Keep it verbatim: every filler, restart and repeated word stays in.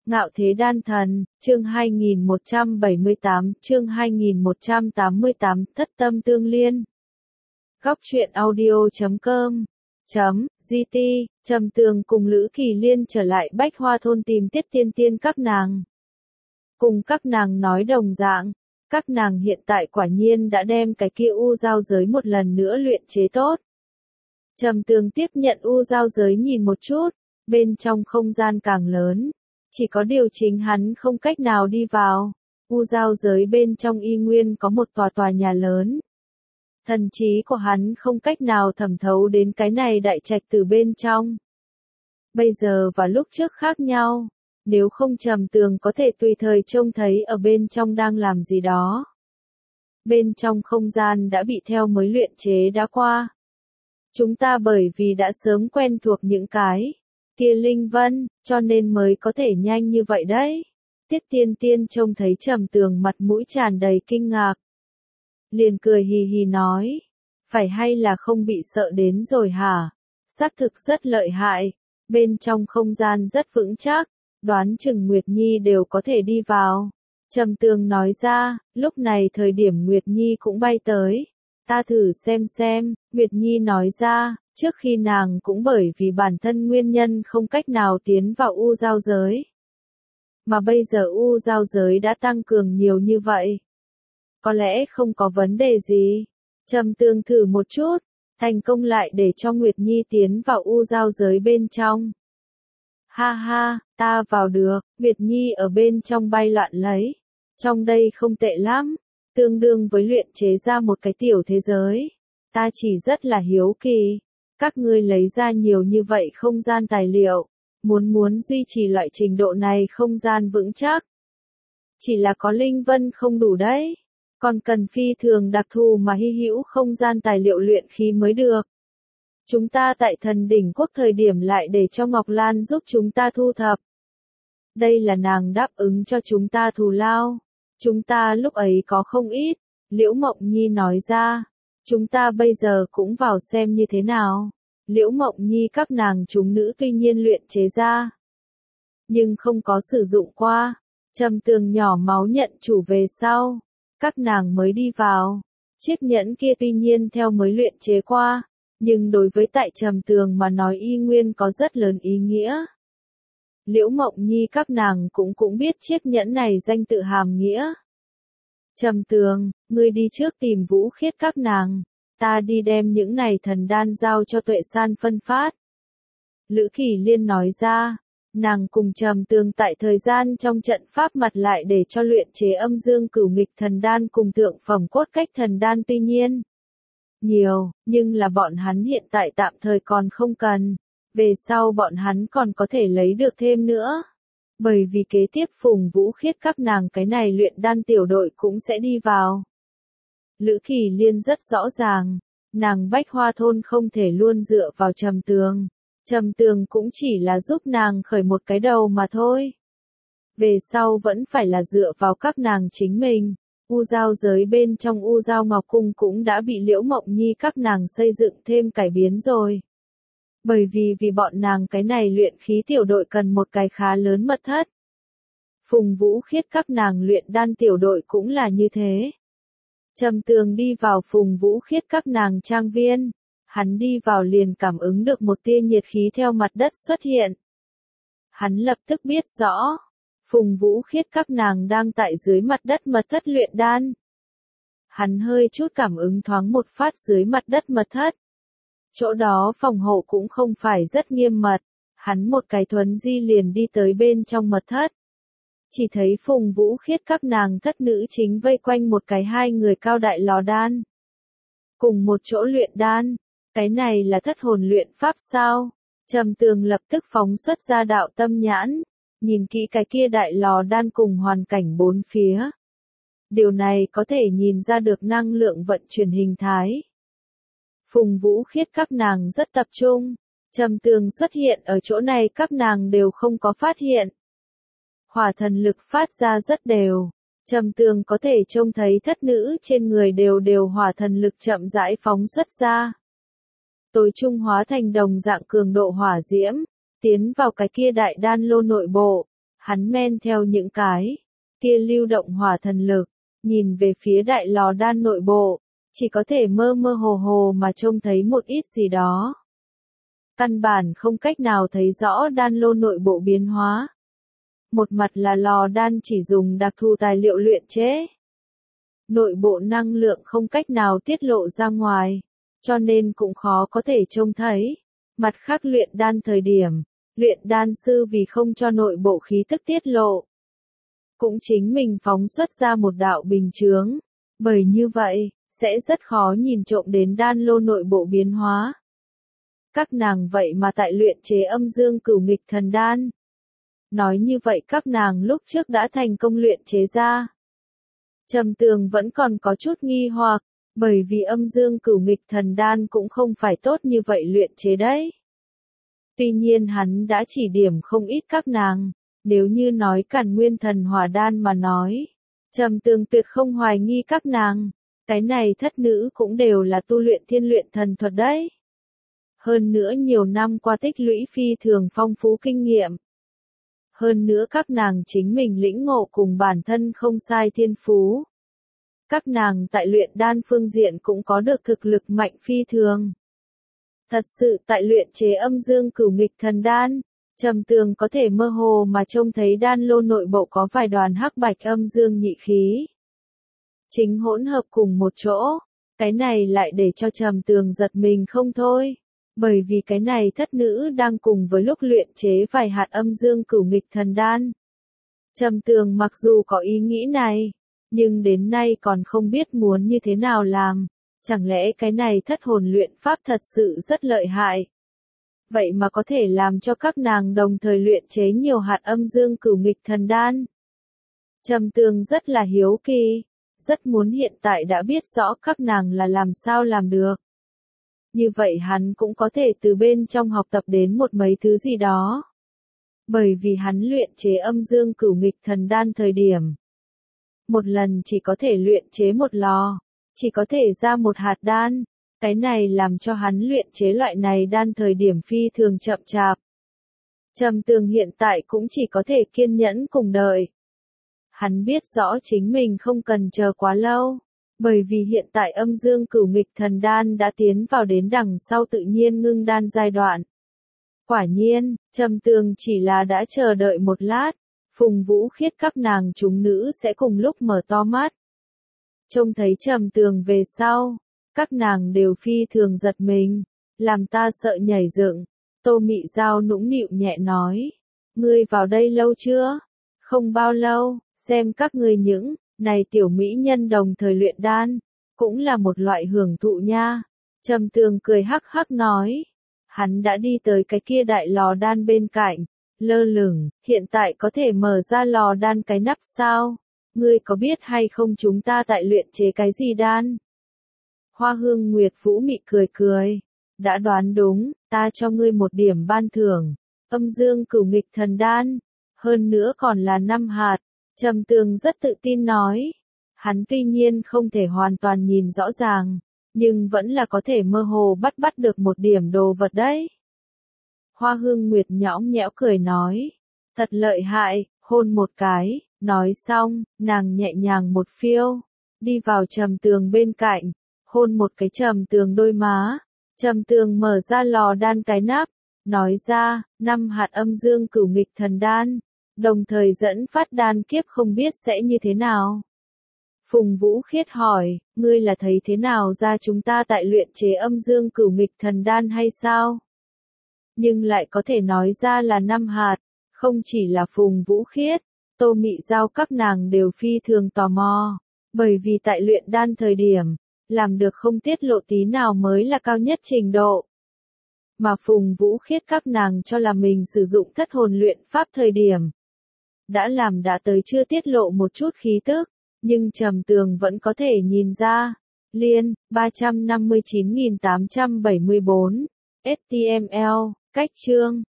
Ngạo Thế Đan Thần, chương hai nghìn một trăm bảy mươi tám, chương hai nghìn một trăm tám mươi tám, Thất Tâm Tương Liên. Góc truyện audio chấm com chấm gt, Trầm Tường cùng Lữ Kỳ Liên trở lại Bách Hoa Thôn tìm Tiết Tiên Tiên các nàng. Cùng các nàng nói đồng dạng, các nàng hiện tại quả nhiên đã đem cái kia u giao giới một lần nữa luyện chế tốt. Trầm Tường tiếp nhận u giao giới nhìn một chút, bên trong không gian càng lớn. Chỉ có điều chính hắn không cách nào đi vào, u giao giới bên trong y nguyên có một tòa tòa nhà lớn. Thần trí của hắn không cách nào thẩm thấu đến cái này đại trạch từ bên trong. Bây giờ và lúc trước khác nhau, nếu không Trầm Tường có thể tùy thời trông thấy ở bên trong đang làm gì đó. Bên trong không gian đã bị theo mới luyện chế đã qua. Chúng ta bởi vì đã sớm quen thuộc những cái kia linh vân, cho nên mới có thể nhanh như vậy đấy. Tiết Tiên Tiên trông thấy Trầm Tường mặt mũi tràn đầy kinh ngạc. Liền cười hì hì nói, phải hay là không bị sợ đến rồi hả? Xác thực rất lợi hại, bên trong không gian rất vững chắc, đoán chừng Nguyệt Nhi đều có thể đi vào. Trầm Tường nói ra, lúc này thời điểm Nguyệt Nhi cũng bay tới. Ta thử xem xem, Nguyệt Nhi nói ra, trước khi nàng cũng bởi vì bản thân nguyên nhân không cách nào tiến vào u giao giới. Mà bây giờ u giao giới đã tăng cường nhiều như vậy. Có lẽ không có vấn đề gì. Trầm Tường thử một chút, thành công lại để cho Nguyệt Nhi tiến vào u giao giới bên trong. Ha ha, ta vào được, Nguyệt Nhi ở bên trong bay loạn lấy. Trong đây không tệ lắm, tương đương với luyện chế ra một cái tiểu thế giới. Ta chỉ rất là hiếu kỳ. Các ngươi lấy ra nhiều như vậy không gian tài liệu, muốn muốn duy trì loại trình độ này không gian vững chắc. Chỉ là có linh vân không đủ đấy, còn cần phi thường đặc thù mà hy hữu không gian tài liệu luyện khí mới được. Chúng ta tại Thần Đỉnh Quốc thời điểm lại để cho Ngọc Lan giúp chúng ta thu thập. Đây là nàng đáp ứng cho chúng ta thù lao. Chúng ta lúc ấy có không ít, Liễu Mộng Nhi nói ra. Chúng ta bây giờ cũng vào xem như thế nào. Liễu Mộng Nhi các nàng chúng nữ tuy nhiên luyện chế ra, nhưng không có sử dụng qua. Trầm Tường nhỏ máu nhận chủ về sau, các nàng mới đi vào. Chiếc nhẫn kia tuy nhiên theo mới luyện chế qua, nhưng đối với tại Trầm Tường mà nói y nguyên có rất lớn ý nghĩa. Liễu Mộng Nhi các nàng cũng cũng biết chiếc nhẫn này danh tự hàm nghĩa. Trầm Tường, ngươi đi trước tìm Vũ Khiết các nàng. Ta đi đem những này thần đan giao cho Tuệ San phân phát. Lữ Kỳ Liên nói ra, nàng cùng Trầm Tường tại thời gian trong trận pháp mặt lại để cho luyện chế âm dương cửu nghịch thần đan cùng thượng phẩm cốt cách thần đan tuy nhiên nhiều, nhưng là bọn hắn hiện tại tạm thời còn không cần, về sau bọn hắn còn có thể lấy được thêm nữa. Bởi vì kế tiếp Phùng Vũ Khiết các nàng cái này luyện đan tiểu đội cũng sẽ đi vào. Lữ Kỳ Liên rất rõ ràng, nàng Bách Hoa Thôn không thể luôn dựa vào Trầm Tường. Trầm Tường cũng chỉ là giúp nàng khởi một cái đầu mà thôi. Về sau vẫn phải là dựa vào các nàng chính mình. U giao giới bên trong U giao Ngọc Cung cũng đã bị Liễu Mộng Nhi các nàng xây dựng thêm cải biến rồi. Bởi vì vì bọn nàng cái này luyện khí tiểu đội cần một cái khá lớn mật thất. Phùng Vũ Khiết các nàng luyện đan tiểu đội cũng là như thế. Trầm Tường đi vào Phùng Vũ Khiết các nàng trang viên, hắn đi vào liền cảm ứng được một tia nhiệt khí theo mặt đất xuất hiện. Hắn lập tức biết rõ, Phùng Vũ Khiết các nàng đang tại dưới mặt đất mật thất luyện đan. Hắn hơi chút cảm ứng thoáng một phát dưới mặt đất mật thất. Chỗ đó phòng hộ cũng không phải rất nghiêm mật, hắn một cái thuấn di liền đi tới bên trong mật thất. Chỉ thấy Phùng Vũ Khiết các nàng thất nữ chính vây quanh một cái hai người cao đại lò đan. Cùng một chỗ luyện đan, cái này là thất hồn luyện pháp sao? Trầm Tường lập tức phóng xuất ra đạo tâm nhãn, nhìn kỹ cái kia đại lò đan cùng hoàn cảnh bốn phía. Điều này có thể nhìn ra được năng lượng vận chuyển hình thái. Phùng Vũ Khiết các nàng rất tập trung, Trầm Tường xuất hiện ở chỗ này các nàng đều không có phát hiện. Hỏa thần lực phát ra rất đều, Trầm Tường có thể trông thấy thất nữ trên người đều đều hỏa thần lực chậm rãi phóng xuất ra. Tối trung hóa thành đồng dạng cường độ hỏa diễm, tiến vào cái kia đại đan lô nội bộ, Hắn men theo những cái kia lưu động hỏa thần lực, nhìn về phía đại lò đan nội bộ, chỉ có thể mơ mơ hồ hồ mà trông thấy một ít gì đó. Căn bản không cách nào thấy rõ đan lô nội bộ biến hóa. Một mặt là lò đan chỉ dùng đặc thù tài liệu luyện chế. Nội bộ năng lượng không cách nào tiết lộ ra ngoài, cho nên cũng khó có thể trông thấy. Mặt khác luyện đan thời điểm, luyện đan sư vì không cho nội bộ khí tức tiết lộ, cũng chính mình phóng xuất ra một đạo bình chướng, bởi như vậy, sẽ rất khó nhìn trộm đến đan lô nội bộ biến hóa. Các nàng vậy mà tại luyện chế âm dương cửu nghịch thần đan. Nói như vậy các nàng lúc trước đã thành công luyện chế ra. Trầm Tường vẫn còn có chút nghi hoặc, bởi vì âm dương cửu nghịch thần đan cũng không phải tốt như vậy luyện chế đấy. Tuy nhiên hắn đã chỉ điểm không ít các nàng, nếu như nói Càn Nguyên thần hỏa đan mà nói, Trầm Tường tuyệt không hoài nghi các nàng, cái này thất nữ cũng đều là tu luyện thiên luyện thần thuật đấy. Hơn nữa nhiều năm qua tích lũy phi thường phong phú kinh nghiệm. Hơn nữa các nàng chính mình lĩnh ngộ cùng bản thân không sai thiên phú. Các nàng tại luyện đan phương diện cũng có được thực lực mạnh phi thường. Thật sự tại luyện chế âm dương cửu nghịch thần đan, Trầm Tường có thể mơ hồ mà trông thấy đan lô nội bộ có vài đoàn hắc bạch âm dương nhị khí. Chính hỗn hợp cùng một chỗ, cái này lại để cho Trầm Tường giật mình không thôi. Bởi vì cái này thất nữ đang cùng với lúc luyện chế vài hạt âm dương cửu nghịch thần đan. Trầm Tường mặc dù có ý nghĩ này, nhưng đến nay còn không biết muốn như thế nào làm. Chẳng lẽ cái này thất hồn luyện pháp thật sự rất lợi hại? Vậy mà có thể làm cho các nàng đồng thời luyện chế nhiều hạt âm dương cửu nghịch thần đan. Trầm Tường rất là hiếu kỳ, rất muốn hiện tại đã biết rõ các nàng là làm sao làm được. Như vậy hắn cũng có thể từ bên trong học tập đến một mấy thứ gì đó. Bởi vì hắn luyện chế âm dương cửu nghịch thần đan thời điểm. Một lần chỉ có thể luyện chế một lò, chỉ có thể ra một hạt đan. Cái này làm cho hắn luyện chế loại này đan thời điểm phi thường chậm chạp. Trầm Tường hiện tại cũng chỉ có thể kiên nhẫn cùng đợi. Hắn biết rõ chính mình không cần chờ quá lâu. Bởi vì hiện tại âm dương cửu nghịch thần đan đã tiến vào đến đằng sau tự nhiên ngưng đan giai đoạn. Quả nhiên, Trầm Tường chỉ là đã chờ đợi một lát, Phùng Vũ Khiết các nàng chúng nữ sẽ cùng lúc mở to mắt. Trông thấy Trầm Tường về sau, các nàng đều phi thường giật mình, làm ta sợ nhảy dựng. Tô Mị Giao nũng nịu nhẹ nói, ngươi vào đây lâu chưa? Không bao lâu, xem các ngươi những này tiểu mỹ nhân đồng thời luyện đan, cũng là một loại hưởng thụ nha. Trầm Tường cười hắc hắc nói, hắn đã đi tới cái kia đại lò đan bên cạnh, lơ lửng, hiện tại có thể mở ra lò đan cái nắp sao? Ngươi có biết hay không chúng ta tại luyện chế cái gì đan? Hoa Hương Nguyệt Vũ Mị cười cười, đã đoán đúng, ta cho ngươi một điểm ban thưởng, âm dương cửu nghịch thần đan, hơn nữa còn là năm hạt. Trầm Tường rất tự tin nói, hắn tuy nhiên không thể hoàn toàn nhìn rõ ràng, nhưng vẫn là có thể mơ hồ bắt bắt được một điểm đồ vật đấy. Hoa Hương Nguyệt nhõng nhẽo cười nói, thật lợi hại, hôn một cái, nói xong, nàng nhẹ nhàng một phiêu, đi vào Trầm Tường bên cạnh, hôn một cái Trầm Tường đôi má. Trầm Tường mở ra lò đan cái nắp, nói ra, năm hạt âm dương cửu nghịch thần đan. Đồng thời dẫn phát đan kiếp không biết sẽ như thế nào. Phùng Vũ Khiết hỏi, ngươi là thấy thế nào ra chúng ta tại luyện chế âm dương cửu nghịch thần đan hay sao? Nhưng lại có thể nói ra là năm hạt, không chỉ là Phùng Vũ Khiết, Tô Mị Giao các nàng đều phi thường tò mò, bởi vì tại luyện đan thời điểm, làm được không tiết lộ tí nào mới là cao nhất trình độ. Mà Phùng Vũ Khiết các nàng cho là mình sử dụng thất hồn luyện pháp thời điểm. Đã làm đã tới chưa tiết lộ một chút khí tức, nhưng Trầm Tường vẫn có thể nhìn ra. Liên, ba trăm năm mươi chín nghìn tám trăm bảy mươi bốn, ếch ti em eo, cách chương.